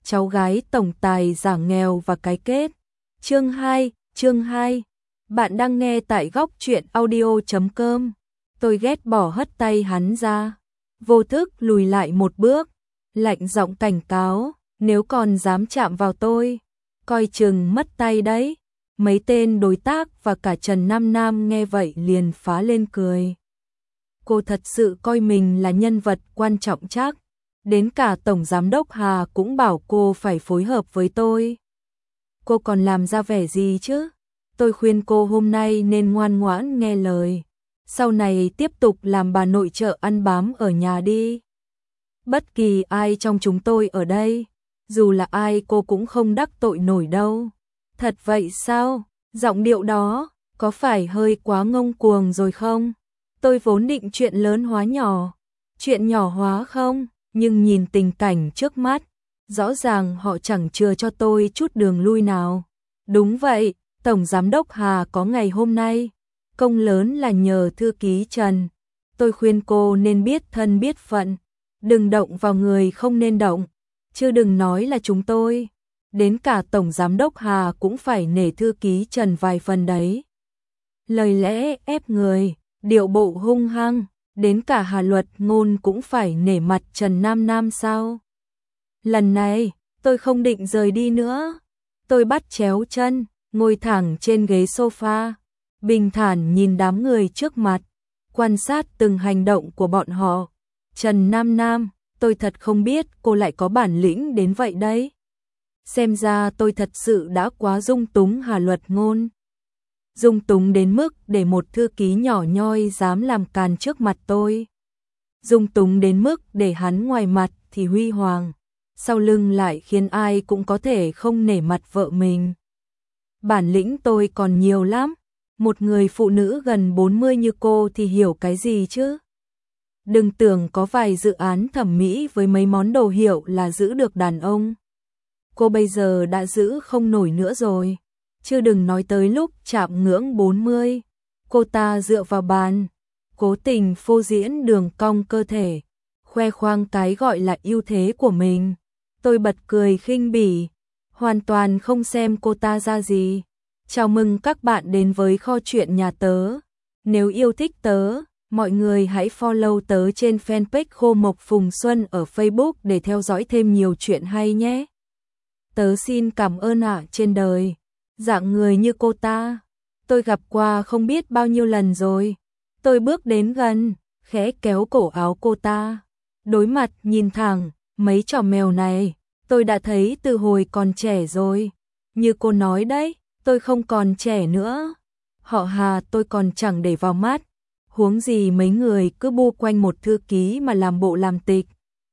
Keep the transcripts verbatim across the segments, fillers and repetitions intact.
cháu gái tổng tài giả nghèo và cái kết. Chương hai, chương hai. Bạn đang nghe tại góc truyện audio chấm com. Tôi ghét bỏ hất tay hắn ra, vô thức lùi lại một bước, lạnh giọng cảnh cáo, nếu còn dám chạm vào tôi, coi chừng mất tay đấy. Mấy tên đối tác và cả Trần Nam Nam nghe vậy liền phá lên cười. Cô thật sự coi mình là nhân vật quan trọng chắc. Đến cả Tổng Giám đốc Hà cũng bảo cô phải phối hợp với tôi. Cô còn làm ra vẻ gì chứ? Tôi khuyên cô hôm nay nên ngoan ngoãn nghe lời. Sau này tiếp tục làm bà nội trợ ăn bám ở nhà đi. Bất kỳ ai trong chúng tôi ở đây, dù là ai cô cũng không đắc tội nổi đâu. Thật vậy sao? Giọng điệu đó có phải hơi quá ngông cuồng rồi không? Tôi vốn định chuyện lớn hóa nhỏ, chuyện nhỏ hóa không, nhưng nhìn tình cảnh trước mắt, rõ ràng họ chẳng chừa cho tôi chút đường lui nào. Đúng vậy, Tổng Giám đốc Hà có ngày hôm nay, công lớn là nhờ thư ký Trần. Tôi khuyên cô nên biết thân biết phận, đừng động vào người không nên động, chứ đừng nói là chúng tôi. Đến cả Tổng Giám đốc Hà cũng phải nể thư ký Trần vài phần đấy. Lời lẽ ép người, điệu bộ hung hăng, đến cả Hà Luật Ngôn cũng phải nể mặt Trần Nam Nam sao? Lần này, tôi không định rời đi nữa. Tôi bắt chéo chân, ngồi thẳng trên ghế sofa, bình thản nhìn đám người trước mặt, quan sát từng hành động của bọn họ. Trần Nam Nam, tôi thật không biết cô lại có bản lĩnh đến vậy đấy. Xem ra tôi thật sự đã quá dung túng Hà Luật Ngôn. Dung túng đến mức để một thư ký nhỏ nhoi dám làm càn trước mặt tôi. Dung túng đến mức để hắn ngoài mặt thì huy hoàng, sau lưng lại khiến ai cũng có thể không nể mặt vợ mình. Bản lĩnh tôi còn nhiều lắm, một người phụ nữ gần bốn mươi như cô thì hiểu cái gì chứ? Đừng tưởng có vài dự án thẩm mỹ với mấy món đồ hiệu là giữ được đàn ông. Cô bây giờ đã giữ không nổi nữa rồi, chứ đừng nói tới lúc chạm ngưỡng bốn mươi. Cô ta dựa vào bàn, cố tình phô diễn đường cong cơ thể, khoe khoang cái gọi là ưu thế của mình. Tôi bật cười khinh bỉ, hoàn toàn không xem cô ta ra gì. Chào mừng các bạn đến với kho truyện nhà tớ. Nếu yêu thích tớ, mọi người hãy follow tớ trên fanpage Khô Mộc Phùng Xuân ở Facebook để theo dõi thêm nhiều chuyện hay nhé. Tớ xin cảm ơn ạ. Trên đời, dạng người như cô ta, tôi gặp qua không biết bao nhiêu lần rồi. Tôi bước đến gần, khẽ kéo cổ áo cô ta. Đối mặt nhìn thẳng, mấy trò mèo này, tôi đã thấy từ hồi còn trẻ rồi. Như cô nói đấy, tôi không còn trẻ nữa. Họ Hà tôi còn chẳng để vào mắt. Huống gì mấy người cứ bu quanh một thư ký mà làm bộ làm tịch.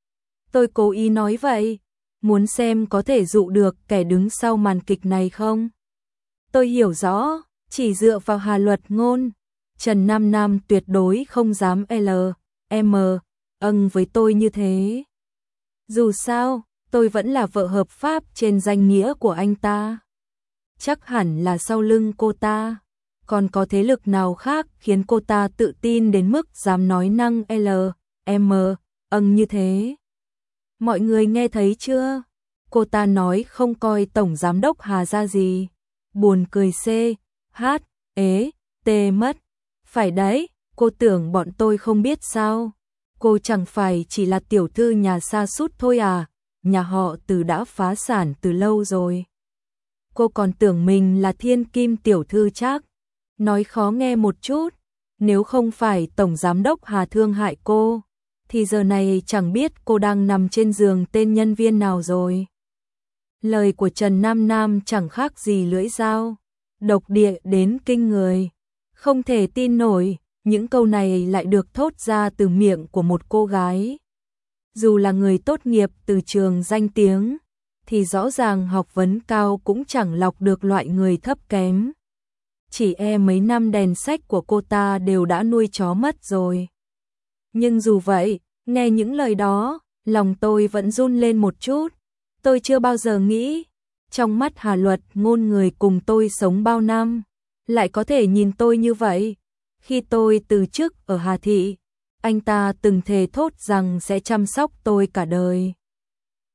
Tôi cố ý nói vậy, muốn xem có thể dụ được kẻ đứng sau màn kịch này không. Tôi hiểu rõ, chỉ dựa vào Hà Luật Ngôn, Trần Nam Nam tuyệt đối không dám L, M, âng với tôi như thế. Dù sao, tôi vẫn là vợ hợp pháp trên danh nghĩa của anh ta. Chắc hẳn là sau lưng cô ta, còn có thế lực nào khác khiến cô ta tự tin đến mức dám nói năng L, M, âng như thế. Mọi người nghe thấy chưa? Cô ta nói không coi Tổng Giám đốc Hà ra gì. Buồn cười C, H, ế, T mất. Phải đấy, cô tưởng bọn tôi không biết sao? Cô chẳng phải chỉ là tiểu thư nhà sa sút thôi à? Nhà họ Từ đã phá sản từ lâu rồi. Cô còn tưởng mình là thiên kim tiểu thư chắc. Nói khó nghe một chút, nếu không phải Tổng Giám đốc Hà thương hại cô, thì giờ này chẳng biết cô đang nằm trên giường tên nhân viên nào rồi. Lời của Trần Nam Nam chẳng khác gì lưỡi dao, độc địa đến kinh người. Không thể tin nổi, những câu này lại được thốt ra từ miệng của một cô gái. Dù là người tốt nghiệp từ trường danh tiếng, thì rõ ràng học vấn cao cũng chẳng lọc được loại người thấp kém. Chỉ e mấy năm đèn sách của cô ta đều đã nuôi chó mất rồi. Nhưng dù vậy, nghe những lời đó, lòng tôi vẫn run lên một chút. Tôi chưa bao giờ nghĩ, trong mắt Hà Luật Ngôn người cùng tôi sống bao năm, lại có thể nhìn tôi như vậy. Khi tôi từ chức ở Hà Thị, anh ta từng thề thốt rằng sẽ chăm sóc tôi cả đời.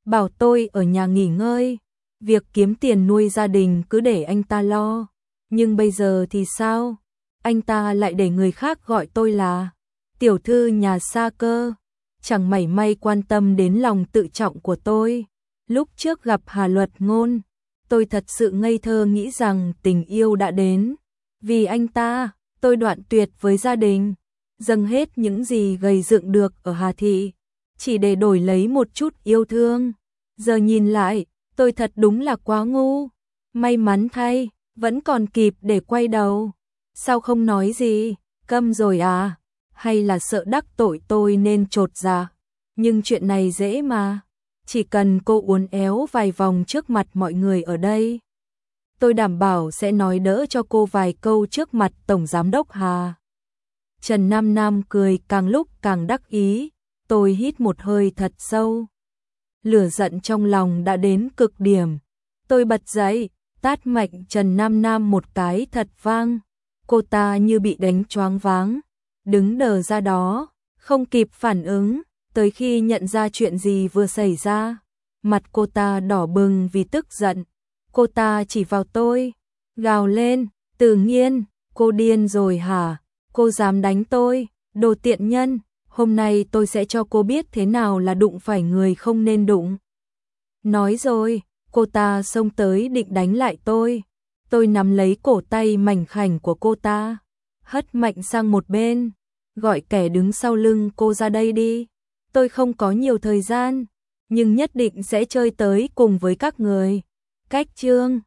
bảo tôi ở nhà nghỉ ngơi, việc kiếm tiền nuôi gia đình cứ để anh ta lo. Nhưng bây giờ thì sao? Anh ta lại để người khác gọi tôi là tiểu thư nhà xa cơ, chẳng mảy may quan tâm đến lòng tự trọng của tôi. Lúc trước gặp Hà Luật Ngôn, tôi thật sự ngây thơ nghĩ rằng tình yêu đã đến. Vì anh ta, tôi đoạn tuyệt với gia đình, dâng hết những gì gầy dựng được ở Hà Thị, chỉ để đổi lấy một chút yêu thương. Giờ nhìn lại, tôi thật đúng là quá ngu. May mắn thay, vẫn còn kịp để quay đầu. Sao không nói gì, câm rồi à? Hay là sợ đắc tội tôi nên trột dạ? Nhưng chuyện này dễ mà, chỉ cần cô uốn éo vài vòng trước mặt mọi người ở đây, tôi đảm bảo sẽ nói đỡ cho cô vài câu trước mặt Tổng Giám đốc Hà. Trần Nam Nam cười càng lúc càng đắc ý, tôi hít một hơi thật sâu. Lửa giận trong lòng đã đến cực điểm. Tôi bật dậy, tát mạnh Trần Nam Nam một cái thật vang. Cô ta như bị đánh choáng váng, đứng đờ ra đó, không kịp phản ứng, tới khi nhận ra chuyện gì vừa xảy ra. Mặt cô ta đỏ bừng vì tức giận. Cô ta chỉ vào tôi, gào lên, Từ Nghiên, cô điên rồi hả? Cô dám đánh tôi, đồ tiện nhân, hôm nay tôi sẽ cho cô biết thế nào là đụng phải người không nên đụng. Nói rồi, cô ta xông tới định đánh lại tôi. Tôi nắm lấy cổ tay mảnh khảnh của cô ta, hất mạnh sang một bên, gọi kẻ đứng sau lưng cô ra đây đi. Tôi không có nhiều thời gian, nhưng nhất định sẽ chơi tới cùng với các người. Cách chương